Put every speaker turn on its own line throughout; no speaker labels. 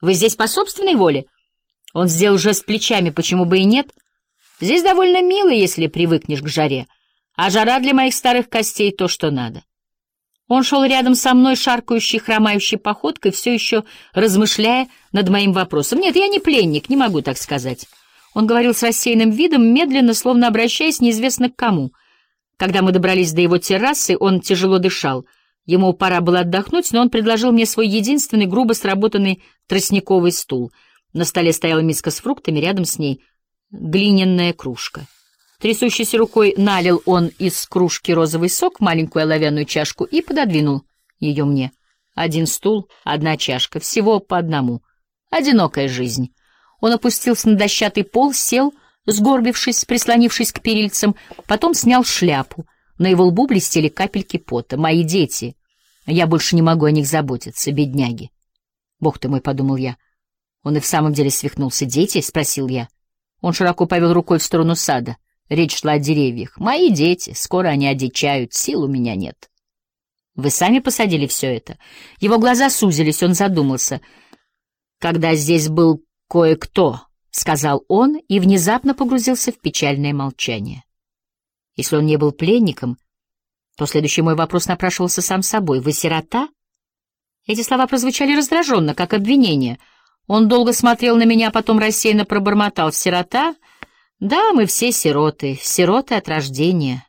Вы здесь по собственной воле? Он сделал жест плечами, почему бы и нет? Здесь довольно мило, если привыкнешь к жаре, а жара для моих старых костей то, что надо. Он шел рядом со мной, шаркающей, хромающей походкой, все еще размышляя над моим вопросом. Нет, я не пленник, не могу так сказать. Он говорил с рассеянным видом, медленно, словно обращаясь неизвестно к кому. Когда мы добрались до его террасы, он тяжело дышал. Ему пора было отдохнуть, но он предложил мне свой единственный грубо сработанный тростниковый стул. На столе стояла миска с фруктами, рядом с ней глиняная кружка. Трясущейся рукой налил он из кружки розовый сок в маленькую оловянную чашку и пододвинул ее мне. Один стул, одна чашка, всего по одному. Одинокая жизнь. Он опустился на дощатый пол, сел, сгорбившись, прислонившись к перильцам, потом снял шляпу. На его лбу блестели капельки пота. «Мои дети. Я больше не могу о них заботиться, бедняги». «Бог ты мой», — подумал я. Он и в самом деле свихнулся. «Дети?» — спросил я. Он широко повел рукой в сторону сада. Речь шла о деревьях. «Мои дети. Скоро они одичают. Сил у меня нет». «Вы сами посадили все это?» Его глаза сузились, он задумался. «Когда здесь был кое-кто», — сказал он и внезапно погрузился в печальное молчание. Если он не был пленником, то следующий мой вопрос напрашивался сам собой. «Вы сирота?» Эти слова прозвучали раздраженно, как обвинение. Он долго смотрел на меня, потом рассеянно пробормотал. «Сирота? Да, мы все сироты. Сироты от рождения.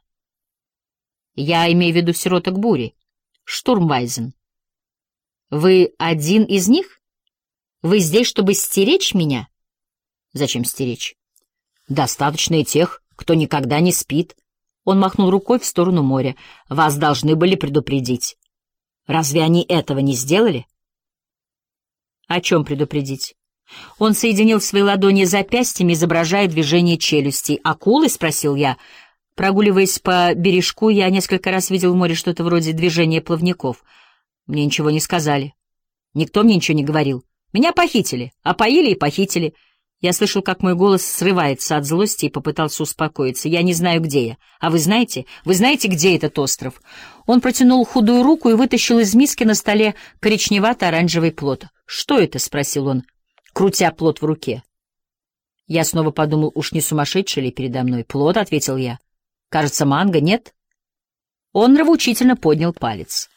Я имею в виду сироток бури. Штурмвайзен. Вы один из них? Вы здесь, чтобы стеречь меня?» «Зачем стеречь?» «Достаточно и тех, кто никогда не спит». Он махнул рукой в сторону моря. «Вас должны были предупредить. Разве они этого не сделали?» «О чем предупредить?» Он соединил свои ладони запястьями, изображая движение челюстей. «Акулы?» — спросил я. Прогуливаясь по бережку, я несколько раз видел в море что-то вроде движения плавников. Мне ничего не сказали. Никто мне ничего не говорил. Меня похитили, опоили и похитили. Я слышал, как мой голос срывается от злости и попытался успокоиться. Я не знаю, где я. А вы знаете? Вы знаете, где этот остров? Он протянул худую руку и вытащил из миски на столе коричневато-оранжевый плод. «Что это?» — спросил он, крутя плод в руке. Я снова подумал, уж не сумасшедший ли передо мной. «Плод», — ответил я. «Кажется, манго, нет?» Он нравоучительно поднял палец.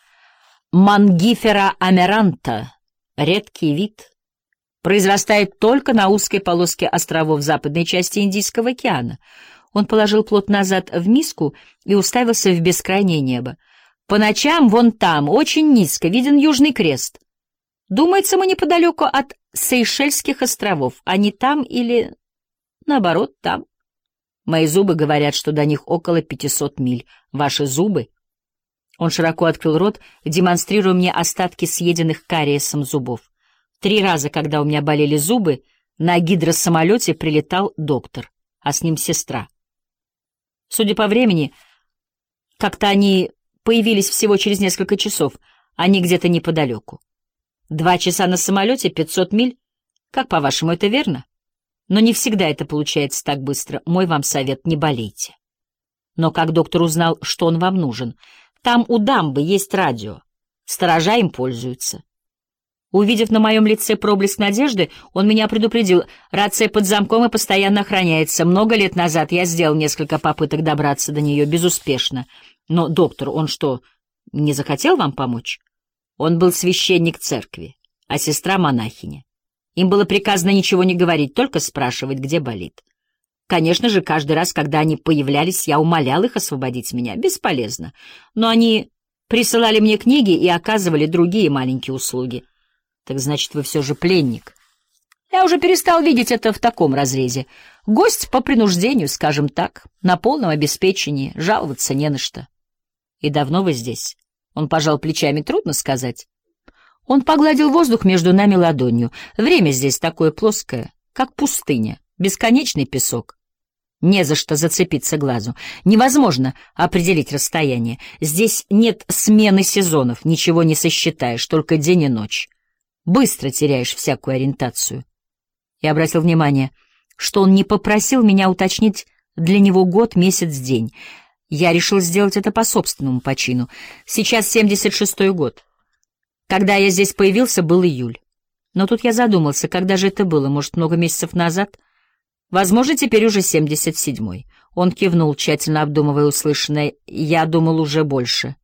«Мангифера амеранта. Редкий вид. Произрастает только на узкой полоске островов западной части Индийского океана». Он положил плод назад в миску и уставился в бескрайнее небо. «По ночам вон там, очень низко, виден Южный Крест. Думается, мы неподалеку от Сейшельских островов. Они там или, наоборот, там. Мои зубы говорят, что до них около 500 миль. Ваши зубы?» Он широко открыл рот, демонстрируя мне остатки съеденных кариесом зубов. 3 раза, когда у меня болели зубы, на гидросамолете прилетал доктор, а с ним сестра. Судя по времени, как-то они появились всего через несколько часов, они где-то неподалеку. 2 часа на самолете, 500 миль. Как, по-вашему, это верно? Но не всегда это получается так быстро. Мой вам совет — не болейте. Но как доктор узнал, что он вам нужен? Там у дамбы есть радио. Сторожа им пользуются. Увидев на моем лице проблеск надежды, он меня предупредил. Рация под замком и постоянно охраняется. Много лет назад я сделал несколько попыток добраться до нее безуспешно. Но доктор, он что, не захотел вам помочь? Он был священник церкви, а сестра — монахиня. Им было приказано ничего не говорить, только спрашивать, где болит. Конечно же, каждый раз, когда они появлялись, я умолял их освободить меня. Бесполезно. Но они присылали мне книги и оказывали другие маленькие услуги. Так значит, вы все же пленник. Я уже перестал видеть это в таком разрезе. Гость по принуждению, скажем так, на полном обеспечении, жаловаться не на что. И давно вы здесь? Он пожал плечами, трудно сказать. Он погладил воздух между нами ладонью. Время здесь такое плоское, как пустыня, бесконечный песок. Не за что зацепиться глазу. Невозможно определить расстояние. Здесь нет смены сезонов, ничего не сосчитаешь, только день и ночь. Быстро теряешь всякую ориентацию. Я обратил внимание, что он не попросил меня уточнить для него год, месяц, день. Я решил сделать это по собственному почину. Сейчас 76-й год. Когда я здесь появился, был июль. Но тут я задумался, когда же это было, может, много месяцев назад? Возможно, теперь уже 77-й. Он кивнул, тщательно обдумывая услышанное. Я думал, уже больше.